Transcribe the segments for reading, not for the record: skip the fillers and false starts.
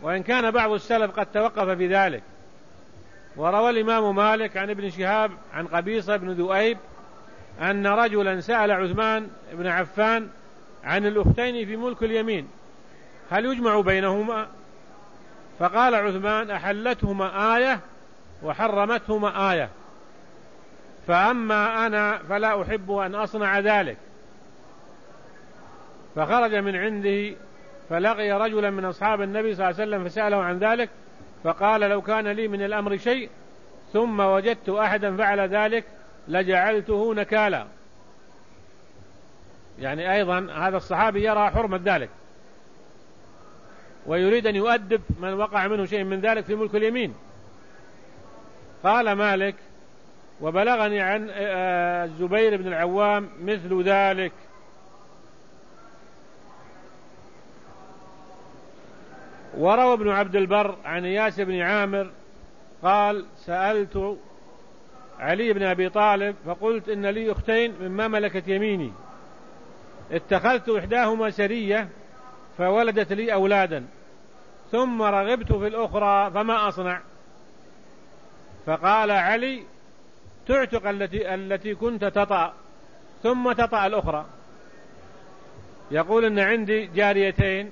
وإن كان بعض السلف قد توقف في ذلك. وروى الإمام مالك عن ابن شهاب عن قبيصة بن ذؤيب أن رجلا سأل عثمان بن عفان عن الأختين في ملك اليمين هل يجمع بينهما؟ فقال عثمان أحلتهما آية وحرمتهما آية، فأما أنا فلا أحب أن أصنع ذلك. فخرج من عنده فلقي رجلا من أصحاب النبي صلى الله عليه وسلم فسأله عن ذلك، فقال لو كان لي من الأمر شيء ثم وجدت أحدا فعل ذلك لجعلته نكالا. يعني أيضا هذا الصحابي يرى حرمة ذلك ويريد أن يؤدب من وقع منه شيء من ذلك في ملك اليمين. قال مالك وبلغني عن الزبير بن العوام مثل ذلك. وروى ابن عبد البر عن إياس بن عامر قال سألت علي بن أبي طالب فقلت إن لي أختين مما ملكت يميني، اتخذت إحداهما سرية فولدت لي أولادا ثم رغبت في الأخرى فما أصنع؟ فقال علي تعتق التي كنت تطأ ثم تطأ الأخرى. يقول إن عندي جاريتين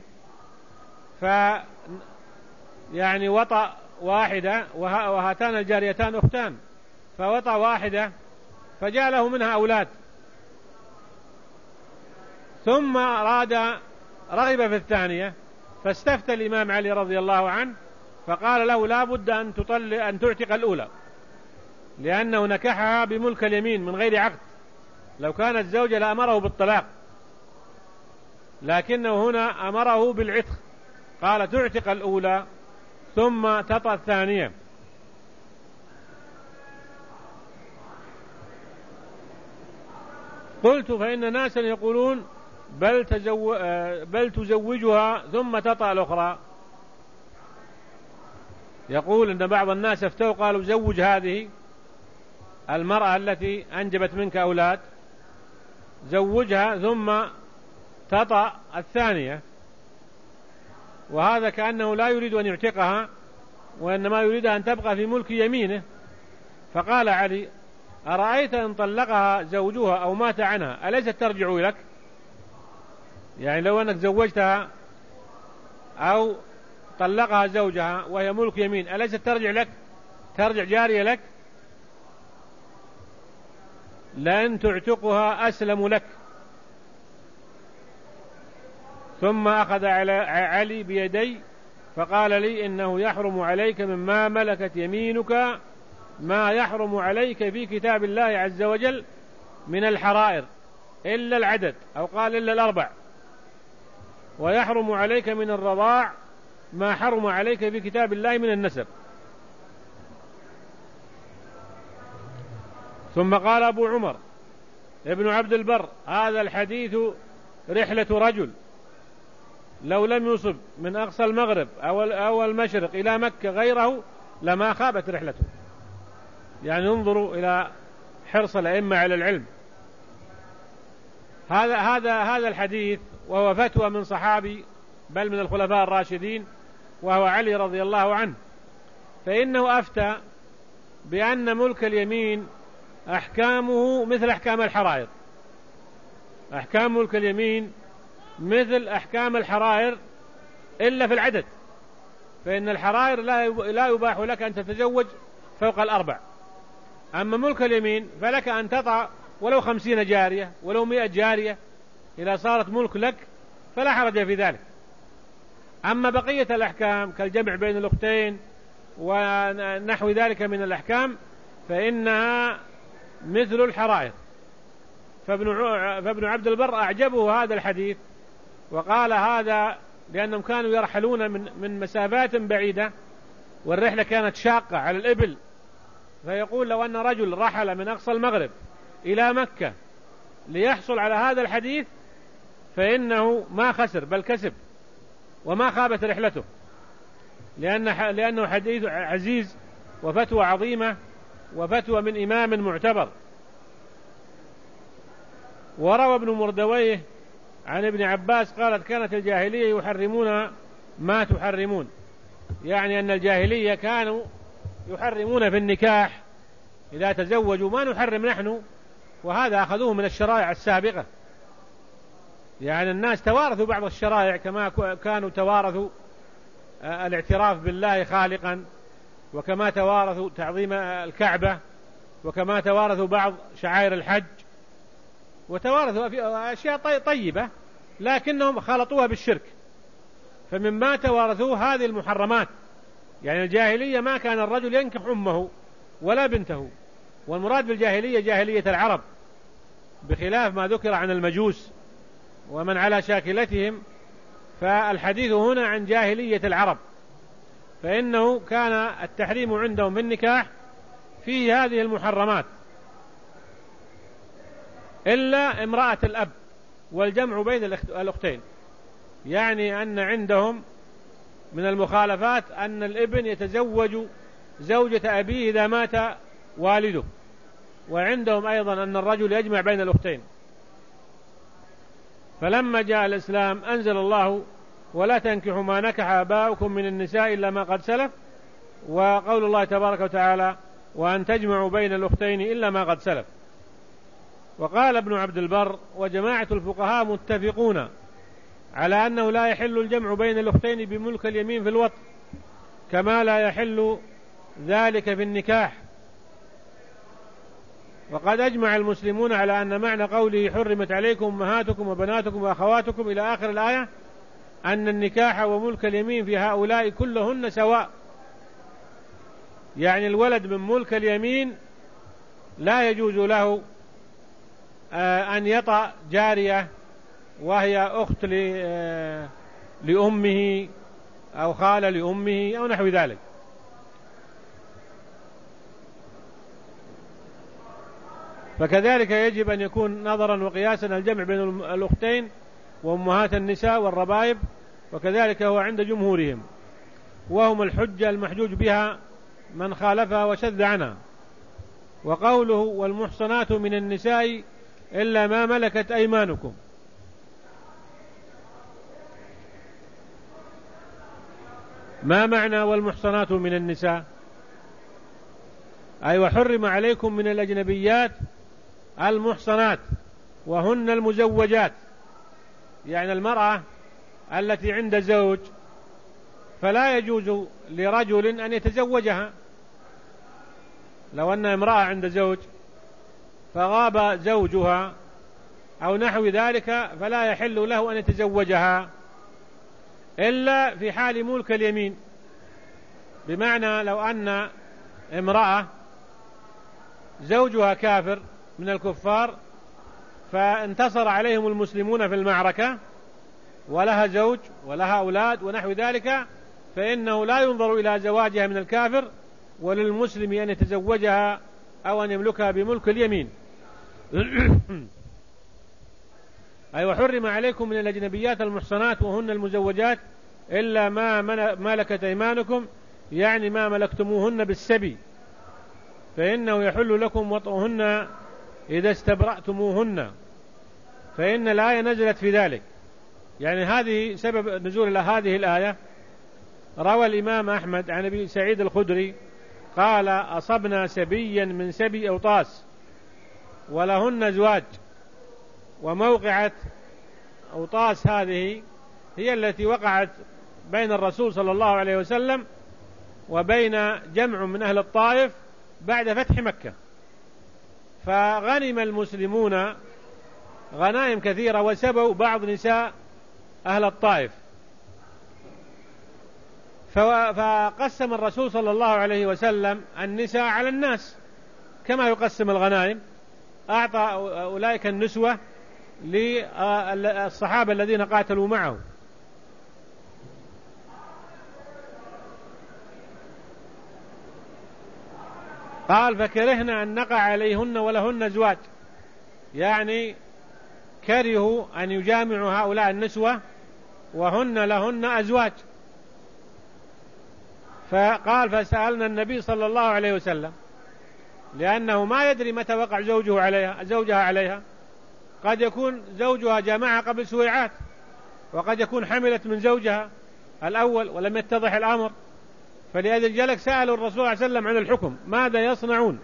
يعني وطأ واحدة وهاتان الجاريتان أختان، فوطأ واحدة فجاء له منها أولاد، ثم رغب في الثانية فاستفتى الإمام علي رضي الله عنه فقال له لا بد أن تعتق الأولى لأنه نكحها بملك اليمين من غير عقد، لو كانت زوجة لأمره بالطلاق لكنه هنا أمره بالعتق، قال تعتق الأولى ثم تطأ الثانية. قلت فإن ناسا يقولون بل تزوجها ثم تطأ الأخرى. يقول إن بعض الناس افتوا قالوا زوج هذه المرأة التي أنجبت منك أولاد، زوجها ثم تطأ الثانية، وهذا كأنه لا يريد أن يعتقها وإنما يريد أن تبقى في ملك يمينه. فقال علي أرأيت إن طلقها زوجها أو مات عنها أليست ترجع لك؟ يعني لو أنك زوجتها أو طلقها زوجها وهي ملك يمين أليست ترجع لك، ترجع جارية لك؟ لأن تعتقها أسلم لك. ثم أخذ علي بيدي فقال لي إنه يحرم عليك مما ملكت يمينك ما يحرم عليك في كتاب الله عز وجل من الحرائر إلا العدد، أو قال إلا الأربع، ويحرم عليك من الرضاع ما حرم عليك في كتاب الله من النسب. ثم قال أبو عمر ابن عبد البر هذا الحديث رحلة رجل لو لم يصب من أقصى المغرب أو المشرق إلى مكة غيره لما خابت رحلته. يعني انظروا إلى حرص الأئمة على العلم. هذا الحديث وهو فتوى من صحابي بل من الخلفاء الراشدين وهو علي رضي الله عنه، فإنه أفتى بأن ملك اليمين أحكامه مثل أحكام الحرائر، أحكام ملك اليمين مثل أحكام الحرائر إلا في العدد، فإن الحرائر لا يباح لك أن تتزوج فوق الأربع، أما ملك اليمين فلك أن تطع ولو 50 جارية ولو 100 جارية إذا صارت ملك لك فلا حرج في ذلك. أما بقية الأحكام كالجمع بين الأختين ونحو ذلك من الأحكام فإنها مثل الحرائر. فابن عبد البر أعجبه هذا الحديث وقال هذا لأنهم كانوا يرحلون من مسافات بعيدة والرحلة كانت شاقة على الإبل، فيقول لو أن رجل رحل من أقصى المغرب إلى مكة ليحصل على هذا الحديث فإنه ما خسر بل كسب وما خابت رحلته، لأنه حديث عزيز وفتوى عظيمة وفتوى من إمام معتبر. وروى ابن مردويه عن ابن عباس قالت كانت الجاهلية يحرمون ما تحرمون، يعني أن الجاهلية كانوا يحرمون في النكاح إذا تزوجوا ما نحرم نحن، وهذا أخذوه من الشرائع السابقة. يعني الناس توارثوا بعض الشرائع كما كانوا توارثوا الاعتراف بالله خالقا، وكما توارثوا تعظيم الكعبة، وكما توارثوا بعض شعائر الحج، وتوارثوا في أشياء طيبة لكنهم خلطوها بالشرك، فمما توارثوه هذه المحرمات. يعني الجاهلية ما كان الرجل ينكح أمه ولا بنته، والمراد بالجاهلية جاهلية العرب، بخلاف ما ذكر عن المجوس ومن على شاكلتهم، فالحديث هنا عن جاهلية العرب، فإنه كان التحريم عندهم بالنكاح فيه هذه المحرمات إلا امرأة الأب والجمع بين الأختين. يعني أن عندهم من المخالفات أن الابن يتزوج زوجة أبيه إذا مات والده، وعندهم أيضا أن الرجل يجمع بين الأختين. فلما جاء الإسلام أنزل الله ولا تنكحوا ما نكح آباؤكم من النساء إلا ما قد سلف، وقول الله تبارك وتعالى وأن تجمعوا بين الأختين إلا ما قد سلف. وقال ابن عبد البر وجماعة الفقهاء متفقون على أنه لا يحل الجمع بين الأختين بملك اليمين في الوطء، كما لا يحل ذلك في النكاح. وقد أجمع المسلمون على أن معنى قوله حرمت عليكم أمهاتكم وبناتكم وأخواتكم إلى آخر الآية أن النكاح وملك اليمين في هؤلاء كلهن سواء. يعني الولد من ملك اليمين لا يجوز له أن يطأ جارية وهي أخت لأمه أو خالة لأمه أو نحو ذلك. فكذلك يجب أن يكون نظرا وقياسا الجمع بين الأختين وأمهات النساء والربائب، وكذلك هو عند جمهورهم، وهم الحجة المحجوج بها من خالفها وشذ عنها. وقوله والمحصنات من النساء إلا ما ملكت أيمانكم، ما معنى والمحصنات من النساء؟ أي وحرم عليكم من الأجنبيات المحصنات وهن المزوجات، يعني المرأة التي عند زوج فلا يجوز لرجل أن يتزوجها. لو أن امرأة عند زوج فغاب زوجها أو نحو ذلك فلا يحل له أن يتزوجها إلا في حال ملك اليمين. بمعنى لو أن امرأة زوجها كافر من الكفار فانتصر عليهم المسلمون في المعركة ولها زوج ولها أولاد ونحو ذلك، فإنه لا ينظر إلى زواجها من الكافر، وللمسلم أن يتزوجها أو أن يملكها بملك اليمين. أي وحرم عليكم من الأجنبيات المحصنات وهن المزوجات إلا ما ملكت أيمانكم، يعني ما ملكتموهن بالسبي، فإنه يحل لكم وطئهن إذا استبرأتموهن، فإن الآية نزلت في ذلك. يعني هذه سبب نزول هذه الآية. روى الإمام أحمد عن أبي سعيد الخدري قال أصبنا سبيا من سبي أوطاس ولهن زواج. وموقعة أوطاس هذه هي التي وقعت بين الرسول صلى الله عليه وسلم وبين جمع من أهل الطائف بعد فتح مكة، فغنم المسلمون غنائم كثيرة وسبوا بعض نساء أهل الطائف، فقسم الرسول صلى الله عليه وسلم النساء على الناس كما يقسم الغنائم. أعطى أولئك النسوة للصحابة الذين قاتلوا معه. قال فكرهنا أن نقع عليهن ولهن زواج، يعني كرهوا أن يجامعوا هؤلاء النسوة وهن لهن أزواج. فقال فسألنا النبي صلى الله عليه وسلم، لأنه ما يدري متى وقع زوجها عليها، قد يكون زوجها جامعها قبل سويعات، وقد يكون حملت من زوجها الأول ولم يتضح الأمر، فلأجل ذلك سألوا الرسول صلى الله عليه وسلم عن الحكم، ماذا يصنعون؟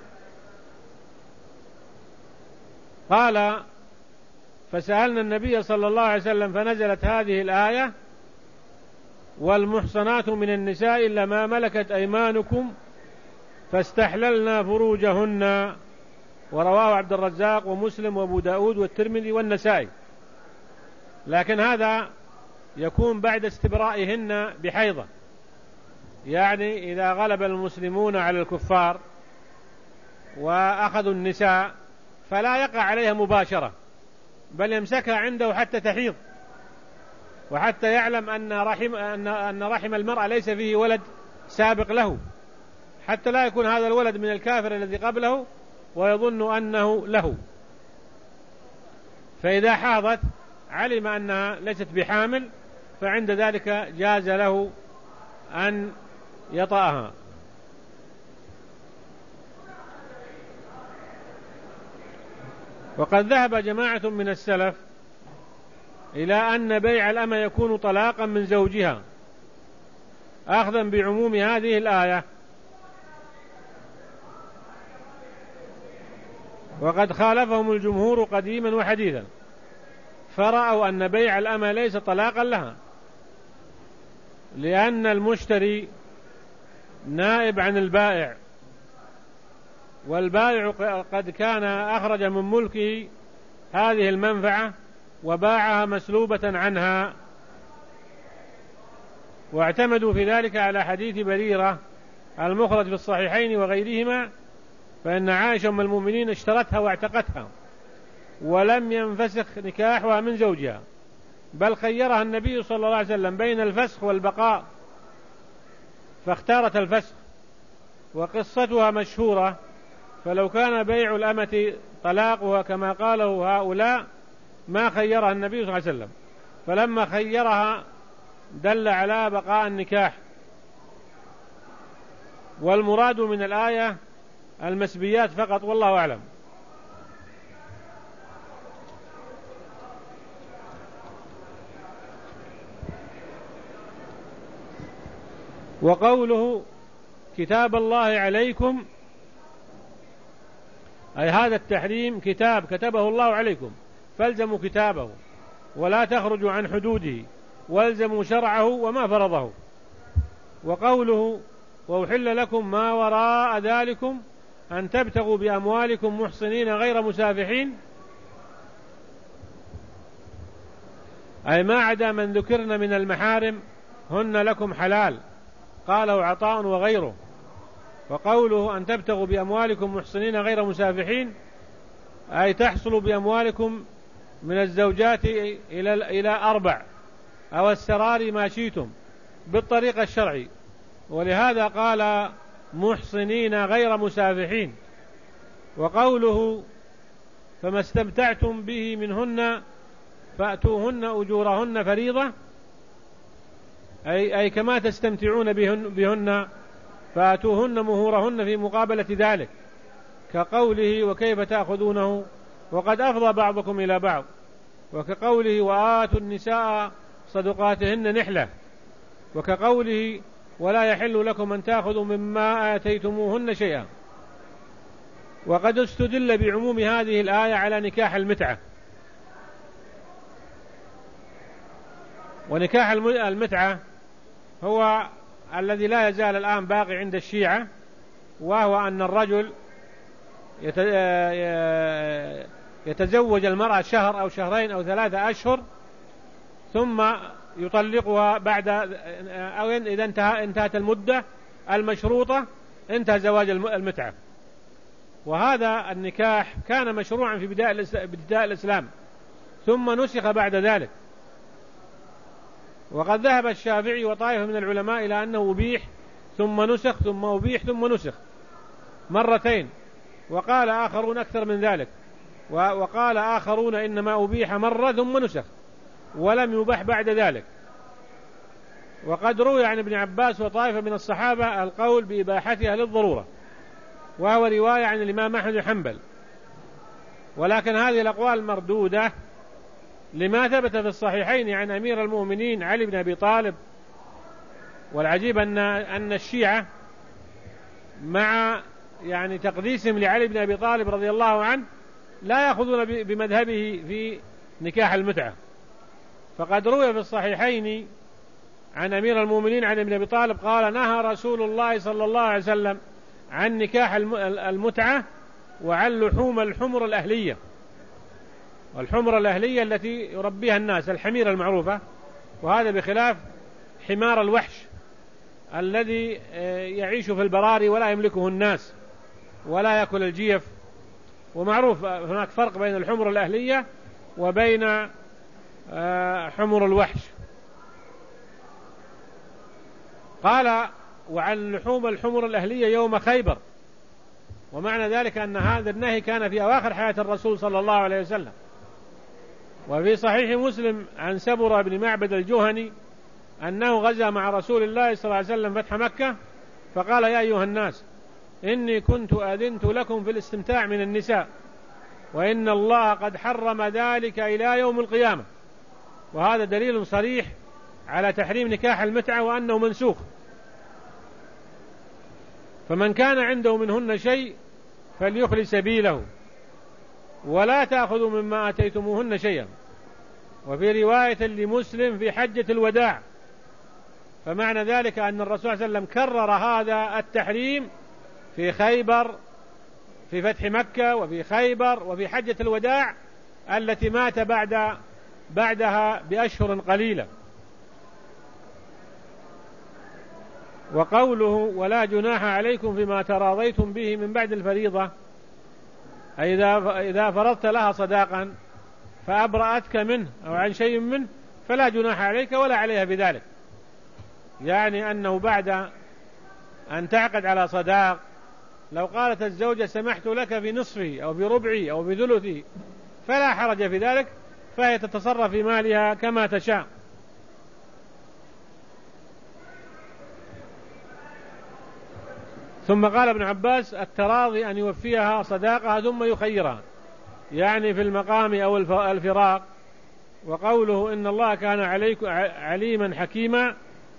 قال: فسألنا النبي صلى الله عليه وسلم فنزلت هذه الآية: والمحصنات من النساء إلا ما ملكت أيمانكم فاستحللنا فروجهن. ورواه عبد الرزاق ومسلم وابو داود والترمذي والنسائي. لكن هذا يكون بعد استبرائهن بحيضة، يعني إذا غلب المسلمون على الكفار وأخذوا النساء فلا يقع عليها مباشرة، بل يمسكها عنده حتى تحيض، وحتى يعلم أن رحم المرأة ليس فيه ولد سابق له، حتى لا يكون هذا الولد من الكافر الذي قبله ويظن أنه له. فإذا حاضت علم أنها ليست بحامل، فعند ذلك جاز له أن يطأها. وقد ذهب جماعة من السلف إلى أن بيع الأمة يكون طلاقا من زوجها أخذا بعموم هذه الآية، وقد خالفهم الجمهور قديما وحديثا، فرأوا أن بيع الأمة ليس طلاقا لها، لأن المشتري نائب عن البائع، والبائع قد كان أخرج من ملكه هذه المنفعة وباعها مسلوبة عنها. واعتمدوا في ذلك على حديث بريرة المخرج في الصحيحين وغيرهما، فإن عائشة أم المؤمنين اشترتها واعتقتها ولم ينفسخ نكاحها من زوجها، بل خيرها النبي صلى الله عليه وسلم بين الفسخ والبقاء فاختارت الفسخ. وقصتها مشهورة، فلو كان بيع الأمة طلاقها كما قاله هؤلاء ما خيرها النبي صلى الله عليه وسلم، فلما خيرها دل على بقاء النكاح. والمراد من الآية المسبيات فقط، والله أعلم. وقوله كتاب الله عليكم، أي هذا التحريم كتاب كتبه الله عليكم، فالزموا كتابه ولا تخرجوا عن حدوده، والزموا شرعه وما فرضه. وقوله وأحل لكم ما وراء ذلكم أن تبتغوا بأموالكم محصنين غير مسافحين، أي ما عدا من ذكرن من المحارم هن لكم حلال، قاله عطاء وغيره. وقوله أن تبتغوا بأموالكم محصنين غير مسافحين، أي تحصلوا بأموالكم من الزوجات إلى 4 أو السرار ما شئتم بالطريقة الشرعي، ولهذا قال محصنين غير مسافحين. وقوله فما استمتعتم به منهن فأتوهن أجورهن فريضة، أي كما تستمتعون بهن فأتوهن مهورهن في مقابلة ذلك، كقوله وكيف تأخذونه وقد أفضى بعضكم إلى بعض، وكقوله وآتوا النساء صدقاتهن نحلة، وكقوله ولا يحل لكم أن تأخذوا مما آتيتموهن شيئا. وقد استدل بعموم هذه الآية على نكاح المتعة. ونكاح المتعة هو الذي لا يزال الآن باقي عند الشيعة، وهو أن الرجل يتزوج المرأة شهر أو شهرين أو 3 أشهر ثم يطلقها بعد، أو إذا انتهت المدة المشروطة انتهى زواج المتعة. وهذا النكاح كان مشروعا في بداية الإسلام ثم نسخ بعد ذلك. وقد ذهب الشافعي وطائفة من العلماء إلى أنه أبيح ثم نسخ ثم أبيح ثم نسخ مرتين، وقال آخرون أكثر من ذلك، وقال آخرون إنما أبيح مرة ثم نسخ ولم يبح بعد ذلك. وقد روي عن ابن عباس وطائفة من الصحابة القول بإباحتها للضرورة، وهو رواية عن الإمام أحمد بن حنبل، ولكن هذه الأقوال مردودة لما ثبت في الصحيحين عن أمير المؤمنين علي بن أبي طالب والعجيب أن الشيعة مع يعني تقديسهم لعلي بن أبي طالب رضي الله عنه لا يأخذون بمذهبه في نكاح المتعة. فقد روي في الصحيحين عن أمير المؤمنين عن ابن أبي طالب قال: نهى رسول الله صلى الله عليه وسلم عن نكاح المتعة وعن لحوم الحمر الأهلية. والحمر الأهلية التي يربيها الناس، الحميرة المعروفة، وهذا بخلاف حمار الوحش الذي يعيش في البراري ولا يملكه الناس ولا يأكل الجيف. ومعروف هناك فرق بين الحمر الأهلية وبين حمر الوحش. قال: وعن لحوم الحمر الأهلية يوم خيبر. ومعنى ذلك أن هذا النهي كان في أواخر حياة الرسول صلى الله عليه وسلم. وفي صحيح مسلم عن سبرة بن معبد الجهني أنه غزا مع رسول الله صلى الله عليه وسلم فتح مكة، فقال: يا أيها الناس، إني كنت أذنت لكم في الاستمتاع من النساء، وإن الله قد حرم ذلك إلى يوم القيامة. وهذا دليل صريح على تحريم نكاح المتعة وأنه منسوخ. فمن كان عنده منهن شيء فليخلي سبيله ولا تأخذوا مما آتيتموهن شيئا. وفي رواية لمسلم في حجة الوداع. فمعنى ذلك أن الرسول صلى الله عليه وسلم كرر هذا التحريم في خيبر، في فتح مكة، وفي خيبر، وفي حجة الوداع التي مات بعدها بأشهر قليلة. وقوله: ولا جناح عليكم فيما تراضيتم به من بعد الفريضة، أي إذا فرضت لها صداقا فأبرأتك منه أو عن شيء منه فلا جناح عليك ولا عليها بذلك. يعني أنه بعد أن تعقد على صداق، لو قالت الزوجة: سمحت لك في نصفه أو في ربعه أو في ثلثه، فلا حرج في ذلك، فهي تتصرف في مالها كما تشاء. ثم قال ابن عباس: التراضي أن يوفيها صداقها ثم يخيرها، يعني في المقام أو الفراق. وقوله: إن الله كان عليما حكيما،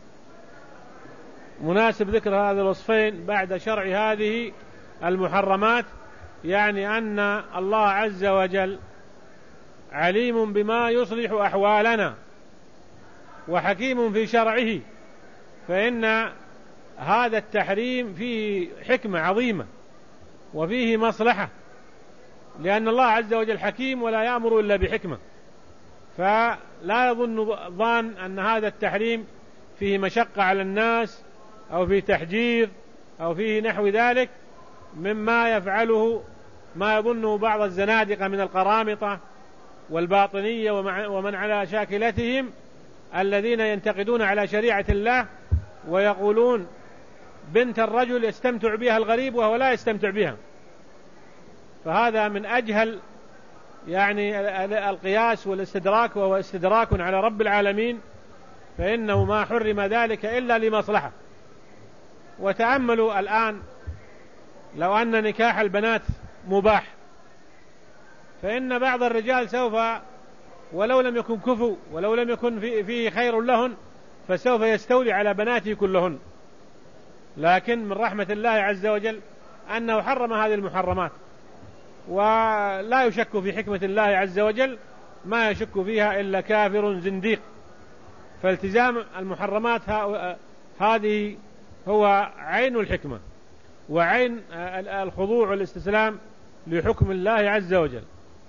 مناسب ذكر هذا الوصفين بعد شرع هذه المحرمات، يعني أن الله عز وجل عليم بما يصلح أحوالنا وحكيم في شرعه. فإن هذا التحريم فيه حكمة عظيمة وفيه مصلحة، لأن الله عز وجل حكيم ولا يأمر إلا بحكمة. فلا يظن ظان أن هذا التحريم فيه مشقة على الناس أو فيه تحجير أو فيه نحو ذلك مما يفعله ما يظنه بعض الزنادقة من القرامطة والباطنية ومن على شاكلتهم، الذين ينتقدون على شريعة الله ويقولون بنت الرجل يستمتع بها الغريب وهو لا يستمتع بها. فهذا من أجهل يعني القياس والاستدراك، وهو استدراك على رب العالمين، فإنه ما حرم ذلك إلا لمصلحة. وتأملوا الآن لو أن نكاح البنات مباح، فإن بعض الرجال سوف ولو لم يكن كفوا ولو لم يكن فيه خير لهن فسوف يستولي على بناته كلهن. لكن من رحمة الله عز وجل أنه حرم هذه المحرمات، ولا يشك في حكمة الله عز وجل ما يشك فيها إلا كافر زنديق. فالتزام المحرمات هذه هو عين الحكمة وعين الخضوع والاستسلام لحكم الله عز وجل.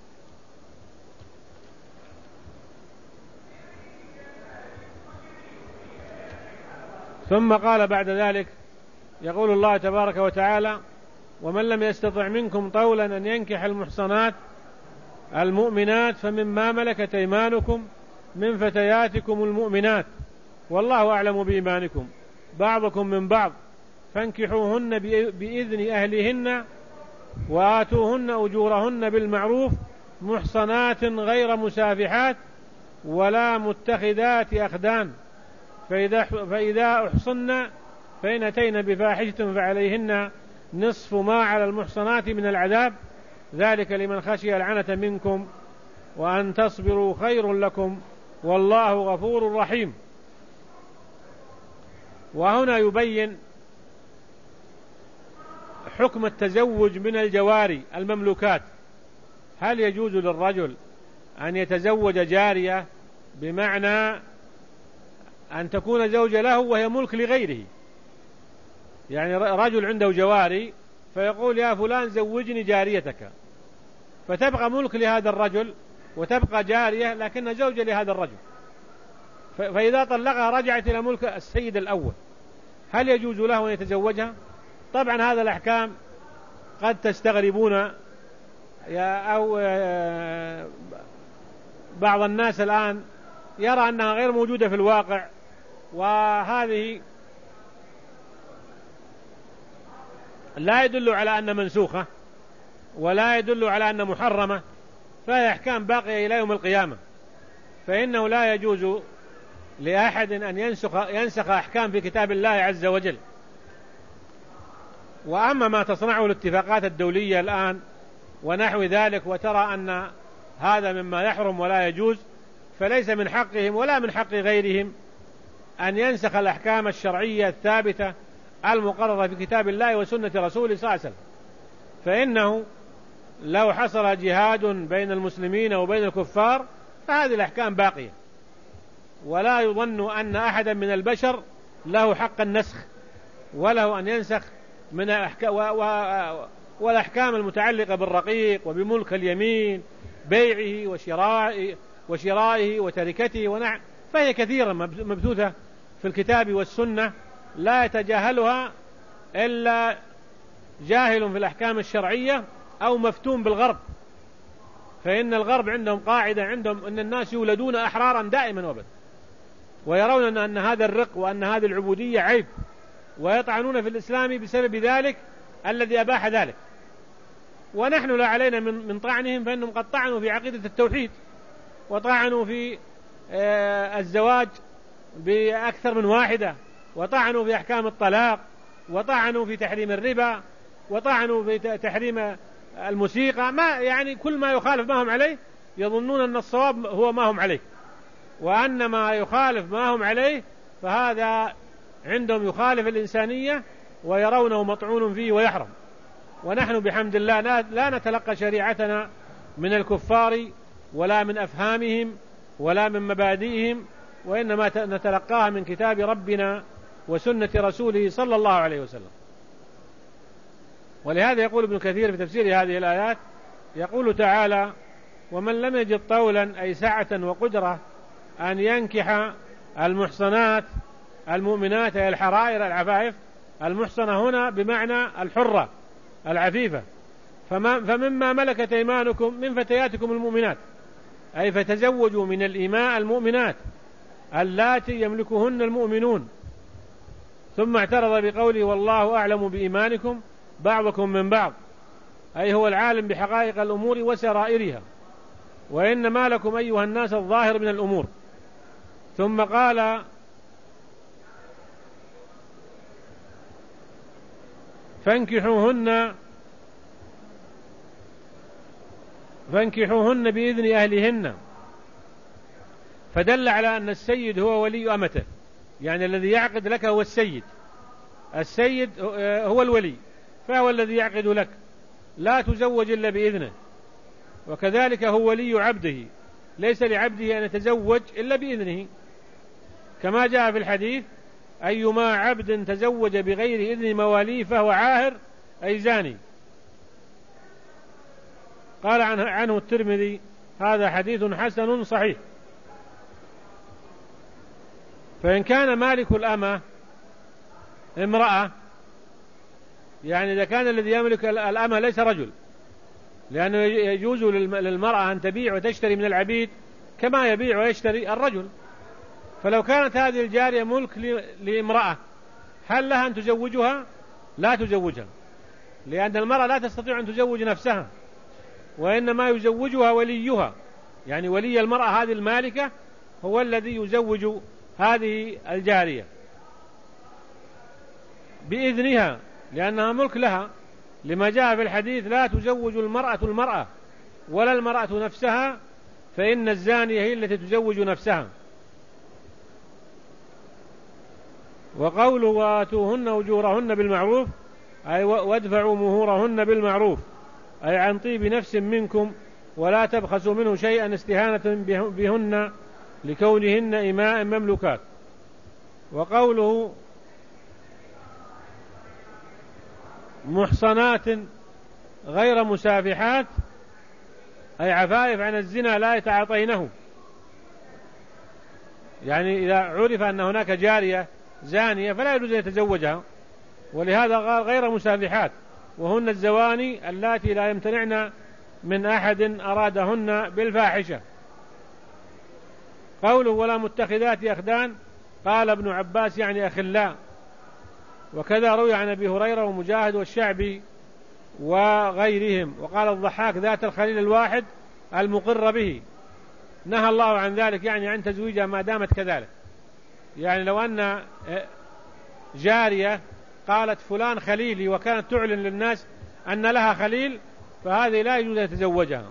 ثم قال بعد ذلك: يقول الله تبارك وتعالى: ومن لم يستطع منكم طولا أن ينكح المحصنات المؤمنات فمما ملكت أيمانكم من فتياتكم المؤمنات والله أعلم بإيمانكم بعضكم من بعض فانكحوهن بإذن أهلهن وآتوهن أجورهن بالمعروف محصنات غير مسافحات ولا متخذات أخدان، فإذا أحصن فإن أتين بفاحشة فعليهن نصف ما على المحصنات من العذاب، ذلك لمن خشي العنة منكم وأن تصبروا خير لكم والله غفور رحيم. وهنا يبين حكم التزوج من الجواري المملوكات. هل يجوز للرجل أن يتزوج جارية بمعنى أن تكون زوجة له وهي ملك لغيره؟ يعني رجل عنده جواري فيقول يا فلان زوجني جاريتك، فتبقى ملك لهذا الرجل وتبقى جارية لكنها زوجة لهذا الرجل، فإذا طلقها رجعت إلى ملك السيد الأول. هل يجوز له أن يتزوجها؟ طبعا هذا الأحكام قد تستغربون، أو بعض الناس الآن يرى أنها غير موجودة في الواقع، وهذه لا يدل على أن منسوخة ولا يدل على أن محرمة، فهي أحكام باقية إلى يوم القيامة. فإنه لا يجوز لأحد أن ينسخ أحكام في كتاب الله عز وجل. وأما ما تصنعه الاتفاقات الدولية الآن ونحو ذلك، وترى أن هذا مما يحرم ولا يجوز، فليس من حقهم ولا من حق غيرهم أن ينسخ الأحكام الشرعية الثابتة المقررة في كتاب الله وسنة رسوله صلى الله عليه وسلم. فإنه لو حصل جهاد بين المسلمين وبين الكفار فهذه الأحكام باقية، ولا يظن أن أحدا من البشر له حق النسخ وله أن ينسخ من والأحكام المتعلقة بالرقيق وبملك اليمين، بيعه وشرائه وتركته ونعم، فهي كثيرا مبثوثة في الكتاب والسنة لا يتجاهلها إلا جاهل في الأحكام الشرعية أو مفتون بالغرب. فإن الغرب عندهم قاعدة، عندهم أن الناس يولدون أحرارا دائما وابدا، ويرون أن هذا الرق وأن هذه العبودية عيب، ويطعنون في الإسلام بسبب ذلك الذي أباح ذلك. ونحن لا علينا من طعنهم، فإنهم قد طعنوا في عقيدة التوحيد، وطعنوا في الزواج بأكثر من واحدة، وطعنوا في أحكام الطلاق، وطعنوا في تحريم الربا، وطعنوا في تحريم الموسيقى، ما يعني كل ما يخالف ما هم عليه يظنون أن الصواب هو ما هم عليه، وأن ما يخالف ما هم عليه فهذا عندهم يخالف الإنسانية ويرونه مطعون فيه ويحرم. ونحن بحمد الله لا نتلقى شريعتنا من الكفار ولا من أفهامهم ولا من مبادئهم، وإنما نتلقاها من كتاب ربنا وسنة رسوله صلى الله عليه وسلم. ولهذا يقول ابن كثير في تفسير هذه الآيات، يقول تعالى: ومن لم يجد طولا أي سعة وقدرة أن ينكح المحصنات المؤمنات أي الحرائر العفائف، المحصنة هنا بمعنى الحرة العفيفة، فمما ملكت أيمانكم من فتياتكم المؤمنات، أي فتزوجوا من الإماء المؤمنات اللاتي يملكهن المؤمنون. ثم اعترض بقوله: والله أعلم بإيمانكم بعضكم من بعض، أي هو العالم بحقائق الأمور وسرائرها، وإنما لكم أيها الناس الظاهر من الأمور. ثم قال: فانكحوهن بإذن أهلهن، فدل على أن السيد هو ولي أمته، يعني الذي يعقد لك هو السيد هو الولي، فهو الذي يعقد لك، لا تزوج إلا بإذنه. وكذلك هو ولي عبده، ليس لعبده أن يتزوج إلا بإذنه، كما جاء في الحديث: أيما عبد تزوج بغير إذن مواليه فهو عاهر أي زاني. قال عنه الترمذي: هذا حديث حسن صحيح. فإن كان مالك الأمة امرأة، يعني إذا كان الذي يملك الأمة ليس رجل، لأنه يجوز للمرأة أن تبيع وتشتري من العبيد كما يبيع ويشتري الرجل، فلو كانت هذه الجارية ملك لامرأة هل لها أن تزوجها؟ لا تزوجها، لأن المرأة لا تستطيع أن تزوج نفسها، وإنما يزوجها وليها، يعني ولي المرأة هذه المالكة هو الذي يزوج هذه الجارية بإذنها، لأنها ملك لها، لما جاء في الحديث: لا تزوج المرأة ولا المرأة نفسها، فإن الزانية هي التي تزوج نفسها. وقوله وآتوهن أجورهن بالمعروف أي وادفعوا مهورهن بالمعروف أي عن طيب نفس منكم ولا تبخسوا منه شيئا استهانة بهن لكونهن إماء مملوكات. وقوله محصنات غير مسافحات أي عفائف عن الزنا لا يتعاطينه، يعني إذا عرف أن هناك جارية زانية فلا يجوز أن يتزوجها، ولهذا قال غير مسافحات، وهن الزواني اللاتي لا يمتنعن من أحد أرادهن بالفاحشة. قوله ولا متخذات أخدان قال ابن عباس يعني أخلاء، وكذا روي عن أبي هريرة ومجاهد والشعبي وغيرهم. وقال الضحاك ذات الخليل الواحد المقر به، نهى الله عن ذلك يعني عن تزويجها ما دامت كذلك. يعني لو أن جارية قالت فلان خليلي وكانت تعلن للناس أن لها خليل فهذه لا يجوز أن يتزوجها.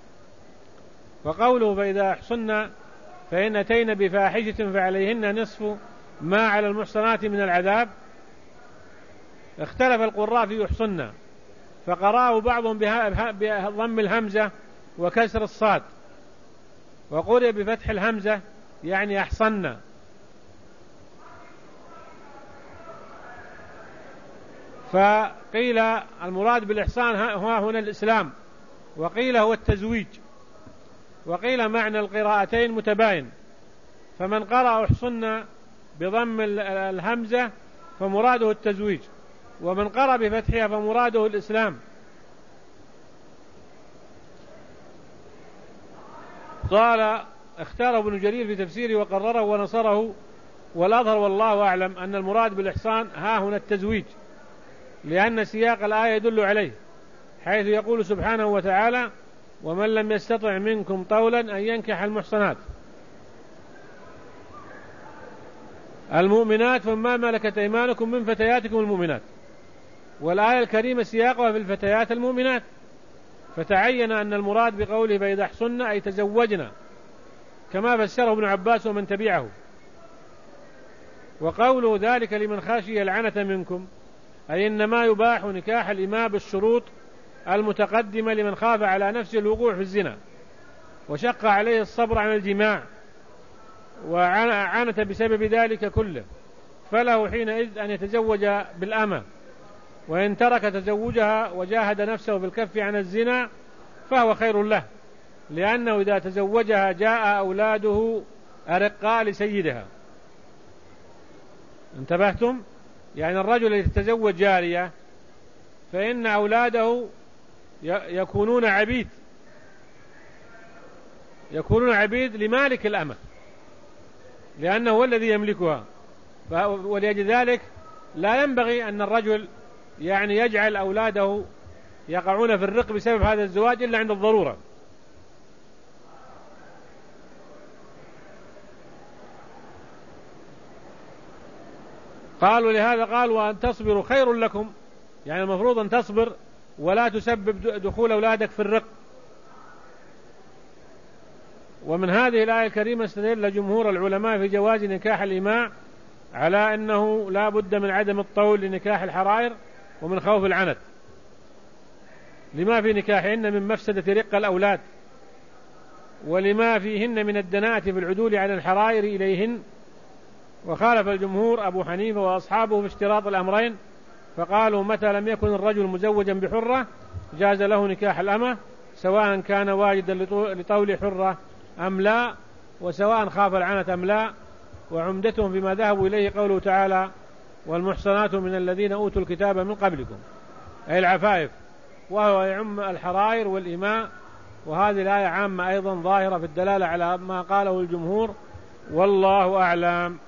وقوله فإذا أحصن فإن أتين بفاحشة فعليهن نصف ما على المحصنات من العذاب. اختلف القراء في يحصن، فقرأه بعضهم بضم الهمزة وكسر الصاد، وقرئ بفتح الهمزة يعني أحصن. فقيل المراد بالإحصان هو هنا الإسلام، وقيل هو التزويج، وقيل معنى القراءتين متباين. فمن قرأ أحصن بضم الهمزة فمراده التزويج، ومن قرأ بفتحها فمراده الإسلام. قال اختاره ابن جرير في تفسيره وقرره ونصره، والأظهر والله أعلم أن المراد بالإحصان ها هنا التزويج، لأن سياق الآية يدل عليه، حيث يقول سبحانه وتعالى ومن لم يستطع منكم طولا أن ينكح المحصنات المؤمنات فما ملكت أيمانكم من فتياتكم المؤمنات. والآية الكريمة سياقها في الفتيات المؤمنات، فتعين أن المراد بقوله فإذا أحصن أي تزوجنا، كما فسره ابن عباس ومن تبعه. وقوله ذلك لمن خشي العنة منكم أي إنما يباح نكاح الإماء بالشروط المتقدمة لمن خاف على نفسه الوقوع في الزنا وشق عليه الصبر عن الجماع وعنت بسبب ذلك كله، فله حينئذ أن يتزوج بالأمة، وإن ترك تزوجها وجاهد نفسه بالكف عن الزنا فهو خير له، لأنه إذا تزوجها جاء أولاده أرقاء لسيدها. انتبهتم؟ يعني الرجل الذي يتزوج جارية فإن أولاده يكونون عبيد لمالك الأمة، لأنه هو الذي يملكها. ولأجل ذلك لا ينبغي أن الرجل يعني يجعل أولاده يقعون في الرق بسبب هذا الزواج إلا عند الضرورة. قالوا لهذا قال وأن تصبروا خير لكم، يعني المفروض أن تصبر ولا تسبب دخول أولادك في الرق. ومن هذه الآية الكريمة استدل جمهور العلماء في جواز نكاح الإماء على أنه لا بد من عدم الطول لنكاح الحرائر ومن خوف العنت، لما في نكاحهن من مفسدة رق الأولاد، ولما فيهن من الدناءة في العدول عن الحرائر إليهن. وخالف الجمهور أبو حنيفة وأصحابه في اشتراط الأمرين، فقالوا متى لم يكن الرجل مزوجا بحرة جاز له نكاح الأمة سواء كان واجدا لطول حرة أم لا، وسواء خاف العنت أم لا. وعمدتهم بما ذهبوا إليه قوله تعالى والمحصنات من الذين أوتوا الكتاب من قبلكم أي العفائف، وهو يعم الحرائر والإماء. وهذه الآية عامة أيضا ظاهرة في الدلالة على ما قاله الجمهور، والله أعلم.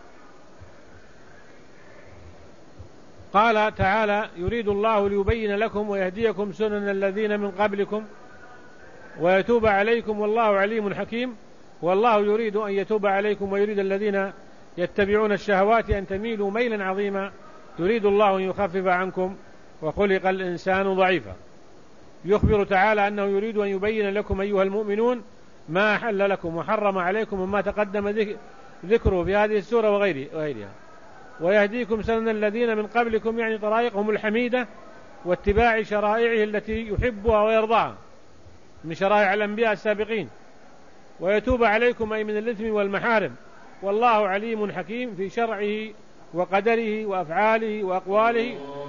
قال تعالى يريد الله ليبين لكم ويهديكم سنن الذين من قبلكم ويتوب عليكم والله عليم حكيم. والله يريد أن يتوب عليكم ويريد الذين يتبعون الشهوات أن تميلوا ميلا عظيما، يريد الله أن يخفف عنكم وخلق الإنسان ضعيفا. يخبر تعالى أنه يريد أن يبين لكم أيها المؤمنون ما أحل لكم وحرم عليكم مما تقدم ذكره في هذه السورة وغيرها. ويهديكم سنن الذين من قبلكم، يعني طرائقهم الحميدة، واتباع شرائعه التي يحبها ويرضاها من شرائع الأنبياء السابقين، ويتوب عليكم أي من الإثم والمحارم، والله عليم حكيم في شرعه وقدره وأفعاله وأقواله